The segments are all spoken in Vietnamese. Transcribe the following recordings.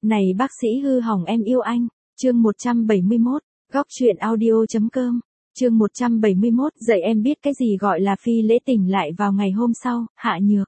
Này bác sĩ hư hỏng em yêu anh. Chương 171, góc truyện audio.com. Chương 171, dạy em biết cái gì gọi là phi lễ. Tỉnh lại vào ngày hôm sau, Hạ Nhược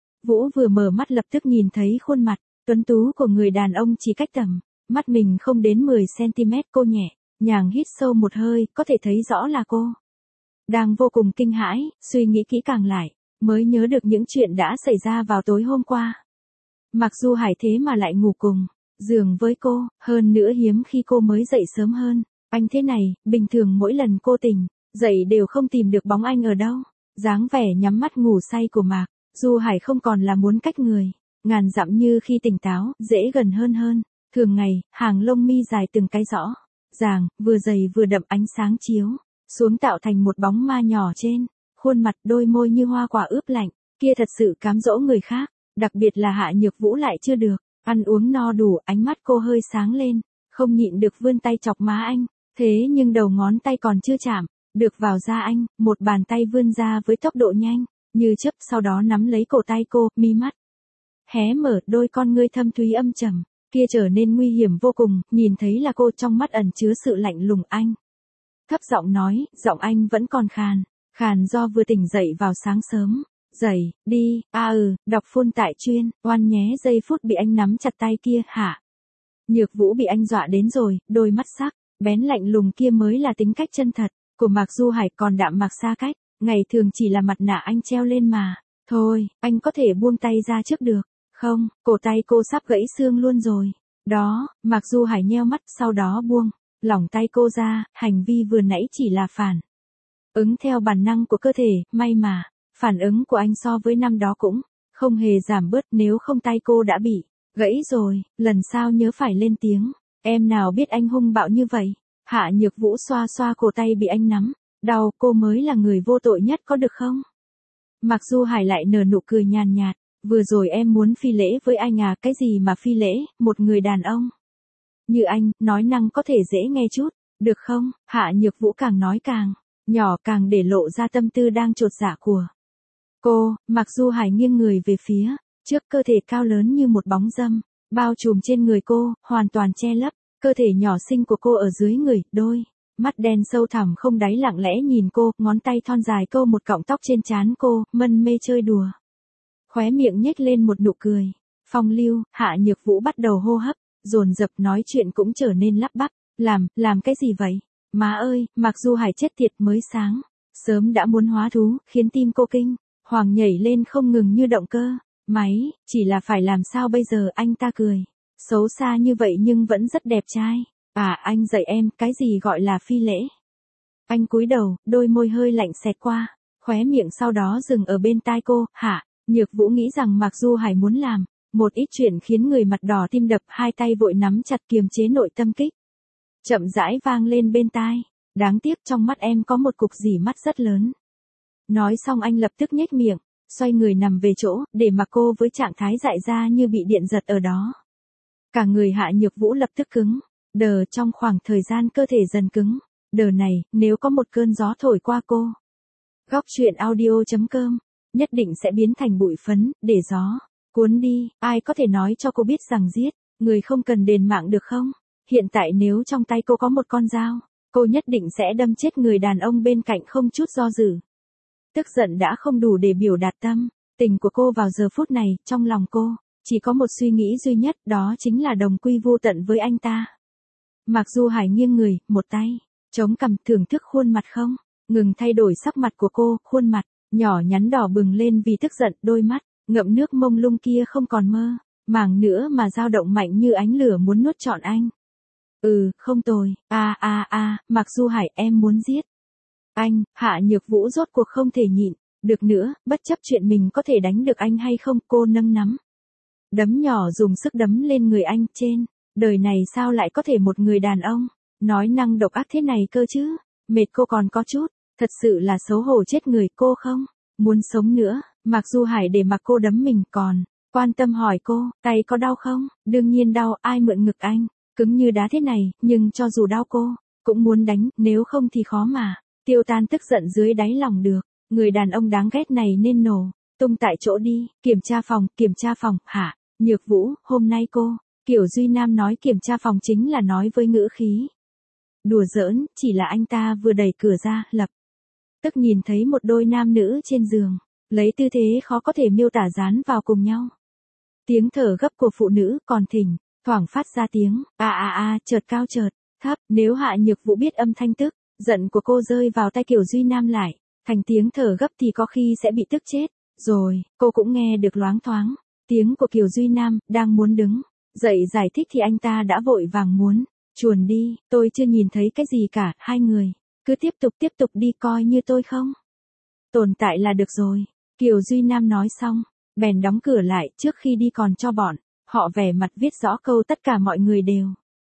Vũ vừa mở mắt lập tức nhìn thấy khuôn mặt tuấn tú của người đàn ông chỉ cách tầm mắt mình không đến 10 cm. Cô nhẹ nhàng hít sâu một hơi, có thể thấy rõ là cô đang vô cùng kinh hãi, suy nghĩ kỹ càng lại, mới nhớ được những chuyện đã xảy ra vào tối hôm qua. Mặc dù Hải thế mà lại ngủ cùng giường với cô, hơn nữa hiếm khi cô mới dậy sớm hơn anh thế này, bình thường mỗi lần cô tỉnh dậy đều không tìm được bóng anh ở đâu. Dáng vẻ nhắm mắt ngủ say của Mạc Du Hải không còn là muốn cách người ngàn dặm như khi tỉnh táo, dễ gần hơn. Thường ngày, hàng lông mi dài từng cái rõ ràng, vừa dày vừa đậm, ánh sáng chiếu xuống tạo thành một bóng ma nhỏ trên khuôn mặt, đôi môi như hoa quả ướp lạnh, kia thật sự cám dỗ người khác, đặc biệt là Hạ Nhược Vũ lại chưa được ăn uống no đủ, ánh mắt cô hơi sáng lên, không nhịn được vươn tay chọc má anh, thế nhưng đầu ngón tay còn chưa chạm được vào da anh, một bàn tay vươn ra với tốc độ nhanh như chớp, sau đó nắm lấy cổ tay cô, mi mắt hé mở, đôi con ngươi thâm thúy âm trầm kia trở nên nguy hiểm vô cùng, nhìn thấy là cô, trong mắt ẩn chứa sự lạnh lùng. Anh thấp giọng nói, giọng anh vẫn còn khàn do vừa tỉnh dậy vào sáng sớm. Dậy, đi, đọc phun tại chuyên, oan nhé. Giây phút bị anh nắm chặt tay kia, Hạ Nhược Vũ bị anh dọa đến rồi, đôi mắt sắc bén lạnh lùng kia mới là tính cách chân thật của Mạc Du Hải, còn Đạm Mạc xa cách, ngày thường chỉ là mặt nạ anh treo lên mà. Thôi, anh có thể buông tay ra trước được không? Cổ tay cô sắp gãy xương luôn rồi. Đó, Mạc Du Hải nheo mắt, sau đó buông lỏng tay cô ra, hành vi vừa nãy chỉ là phản ứng theo bản năng của cơ thể, may mà phản ứng của anh so với năm đó cũng không hề giảm bớt, nếu không tay cô đã bị gãy rồi. Lần sau nhớ phải lên tiếng, em nào biết anh hung bạo như vậy. Hạ Nhược Vũ xoa xoa cổ tay bị anh nắm đau, cô mới là người vô tội nhất, có được không? Mạc Du Hải lại nở nụ cười nhàn nhạt, vừa rồi em muốn phi lễ với anh à? Cái gì mà phi lễ, một người đàn ông như anh, nói năng có thể dễ nghe chút, được không? Hạ Nhược Vũ càng nói càng nhỏ, càng để lộ ra tâm tư đang chột dạ của cô. Mạc Du Hải nghiêng người về phía trước, cơ thể cao lớn như một bóng dâm bao trùm trên người cô, hoàn toàn che lấp cơ thể nhỏ xinh của cô ở dưới người, đôi mắt đen sâu thẳm không đáy lặng lẽ nhìn cô, ngón tay thon dài câu một cọng tóc trên trán cô, mân mê chơi đùa. Khóe miệng nhếch lên một nụ cười phong lưu. Hạ Nhược Vũ bắt đầu hô hấp dồn dập, nói chuyện cũng trở nên lắp bắp. Làm cái gì vậy? Má ơi, Mạc Du Hải chết tiệt, mới sáng sớm đã muốn hóa thú, khiến tim cô kinh hoàng nhảy lên không ngừng như động cơ máy, chỉ là phải làm sao bây giờ? Anh ta cười xấu xa như vậy nhưng vẫn rất đẹp trai. Anh dạy em, cái gì gọi là phi lễ? Anh cúi đầu, đôi môi hơi lạnh xẹt qua khóe miệng, sau đó dừng ở bên tai cô. Hạ Nhược Vũ nghĩ rằng Mạc Du Hải muốn làm một ít chuyện khiến người mặt đỏ tim đập, hai tay vội nắm chặt kiềm chế nội tâm kích. Chậm rãi vang lên bên tai, đáng tiếc trong mắt em có một cục dỉ mắt rất lớn. Nói xong anh lập tức nhếch miệng, xoay người nằm về chỗ, để mặc cô với trạng thái dại ra như bị điện giật ở đó. Cả người Hạ Nhược Vũ lập tức cứng đờ, trong khoảng thời gian cơ thể dần cứng đờ này, nếu có một cơn gió thổi qua cô, góc truyện audio.com, nhất định sẽ biến thành bụi phấn, để gió cuốn đi. Ai có thể nói cho cô biết rằng giết người không cần đền mạng được không? Hiện tại nếu trong tay cô có một con dao, cô nhất định sẽ đâm chết người đàn ông bên cạnh không chút do dự. Tức giận đã không đủ để biểu đạt tâm tình của cô vào giờ phút này, trong lòng cô chỉ có một suy nghĩ duy nhất, đó chính là đồng quy vô tận với anh ta. Mạc Du Hải nghiêng người, một tay chống cằm, thưởng thức khuôn mặt không ngừng thay đổi sắc mặt của cô, khuôn mặt nhỏ nhắn đỏ bừng lên vì tức giận, đôi mắt ngậm nước mông lung kia không còn mơ màng nữa mà dao động mạnh như ánh lửa muốn nuốt trọn anh. Không tồi. Mạc Du Hải, em muốn giết anh. Hạ Nhược Vũ rốt cuộc không thể nhịn được nữa, bất chấp chuyện mình có thể đánh được anh hay không, cô nâng nắm đấm nhỏ dùng sức đấm lên người anh. Trên đời này sao lại có thể một người đàn ông nói năng độc ác thế này cơ chứ? Mệt cô còn có chút, thật sự là xấu hổ chết người. Cô không muốn sống nữa. Mạc Du Hải để mặc cô đấm mình, còn quan tâm hỏi cô, tay có đau không? Đương nhiên đau, ai mượn ngực anh cứng như đá thế này, nhưng cho dù đau cô cũng muốn đánh, nếu không thì khó mà tiêu tan tức giận dưới đáy lòng được. Người đàn ông đáng ghét này nên nổ tung tại chỗ đi. Kiểm tra phòng. Hạ Nhược Vũ, hôm nay cô Kiều Duy Nam nói kiểm tra phòng chính là nói với ngữ khí đùa giỡn, chỉ là anh ta vừa đẩy cửa ra, lập tức nhìn thấy một đôi nam nữ trên giường, lấy tư thế khó có thể miêu tả dán vào cùng nhau. Tiếng thở gấp của phụ nữ còn thỉnh thoảng phát ra tiếng chợt cao chợt thấp, nếu Hạ Nhược Vũ biết âm thanh tức giận của cô rơi vào tay Kiều Duy Nam lại thành tiếng thở gấp thì có khi sẽ bị tức chết. Rồi, cô cũng nghe được loáng thoáng tiếng của Kiều Duy Nam, đang muốn đứng dậy giải thích thì anh ta đã vội vàng muốn chuồn đi. Tôi chưa nhìn thấy cái gì cả, hai người cứ tiếp tục đi, coi như tôi không tồn tại là được rồi. Kiều Duy Nam nói xong, bèn đóng cửa lại, trước khi đi còn cho bọn họ vẻ mặt viết rõ câu tất cả mọi người đều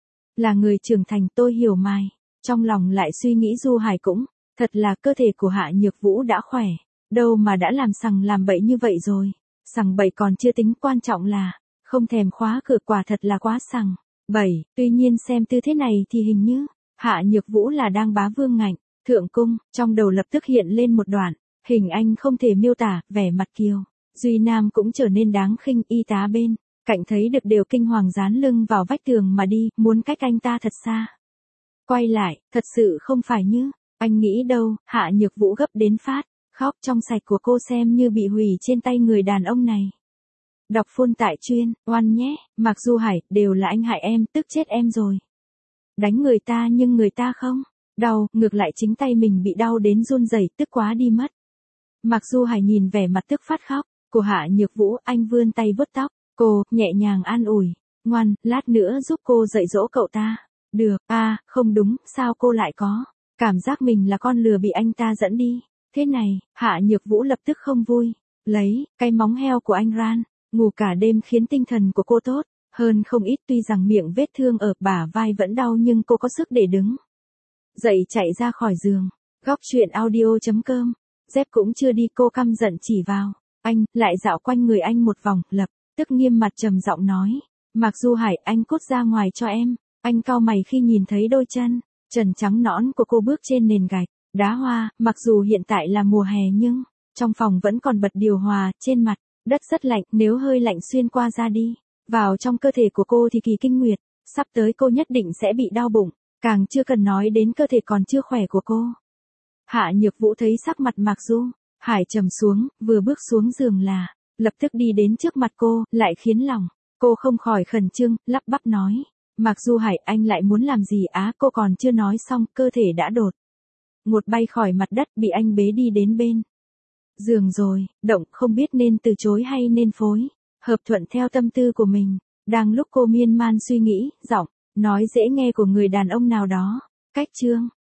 là người trưởng thành. Tôi hiểu mày, trong lòng lại suy nghĩ Du Hải cũng thật là cơ thể của Hạ Nhược Vũ đã khỏe, đâu mà đã làm sằng làm bậy như vậy rồi. Sằng bậy còn chưa tính, quan trọng là không thèm khóa cửa, quả thật là quá sằng bậy. Tuy nhiên xem tư thế này thì hình như Hạ Nhược Vũ là đang bá vương ngạnh thượng cung. Trong đầu lập tức hiện lên một đoạn hình ảnh không thể miêu tả, vẻ mặt Kiều Duy Nam cũng trở nên đáng khinh. Y tá bên cạnh thấy được đều kinh hoàng dán lưng vào vách tường mà đi, muốn cách anh ta thật xa. Quay lại, thật sự không phải như anh nghĩ đâu. Hạ Nhược Vũ gấp đến phát khóc, trong sạch của cô xem như bị hủy trên tay người đàn ông này. Đọc phun tại chuyên, oan nhé, Mạc Du Hải, đều là anh hại em, tức chết em rồi. Đánh người ta nhưng người ta không đau, ngược lại chính tay mình bị đau đến run rẩy, tức quá đi mất. Mạc Du Hải nhìn vẻ mặt tức phát khóc của Hạ Nhược Vũ, anh vươn tay vuốt tóc cô, nhẹ nhàng an ủi, ngoan, lát nữa giúp cô dạy dỗ cậu ta. Được, không đúng, sao cô lại có cảm giác mình là con lừa bị anh ta dẫn đi thế này? Hạ Nhược Vũ lập tức không vui, lấy cái móng heo của anh ran ngủ cả đêm khiến tinh thần của cô tốt hơn không ít. Tuy rằng miệng vết thương ở bả vai vẫn đau nhưng cô có sức để đứng dậy chạy ra khỏi giường. Góc truyện audio.com. Dép cũng chưa đi, cô căm giận chỉ vào anh, lại dạo quanh người anh một vòng, lập tức nghiêm mặt trầm giọng nói, Mạc Du Hải, anh cút ra ngoài cho em. Anh cau mày khi nhìn thấy đôi chân trần trắng nõn của cô bước trên nền gạch đá hoa. Mặc dù hiện tại là mùa hè nhưng trong phòng vẫn còn bật điều hòa, trên mặt đất rất lạnh, nếu hơi lạnh xuyên qua da đi vào trong cơ thể của cô thì kỳ kinh nguyệt sắp tới cô nhất định sẽ bị đau bụng, càng chưa cần nói đến cơ thể còn chưa khỏe của cô. Hạ Nhược Vũ thấy sắc mặt Mạc Du Hải trầm xuống, vừa bước xuống giường là lập tức đi đến trước mặt cô, lại khiến lòng cô không khỏi khẩn trương, lắp bắp nói, Mạc Du Hải, anh lại muốn làm gì? Cô còn chưa nói xong, cơ thể đã đột ngột bay khỏi mặt đất, bị anh bế đi đến bên giường rồi. Động không biết nên từ chối hay nên phối hợp thuận theo tâm tư của mình. Đang lúc cô miên man suy nghĩ, giọng nói dễ nghe của người đàn ông nào đó cách chương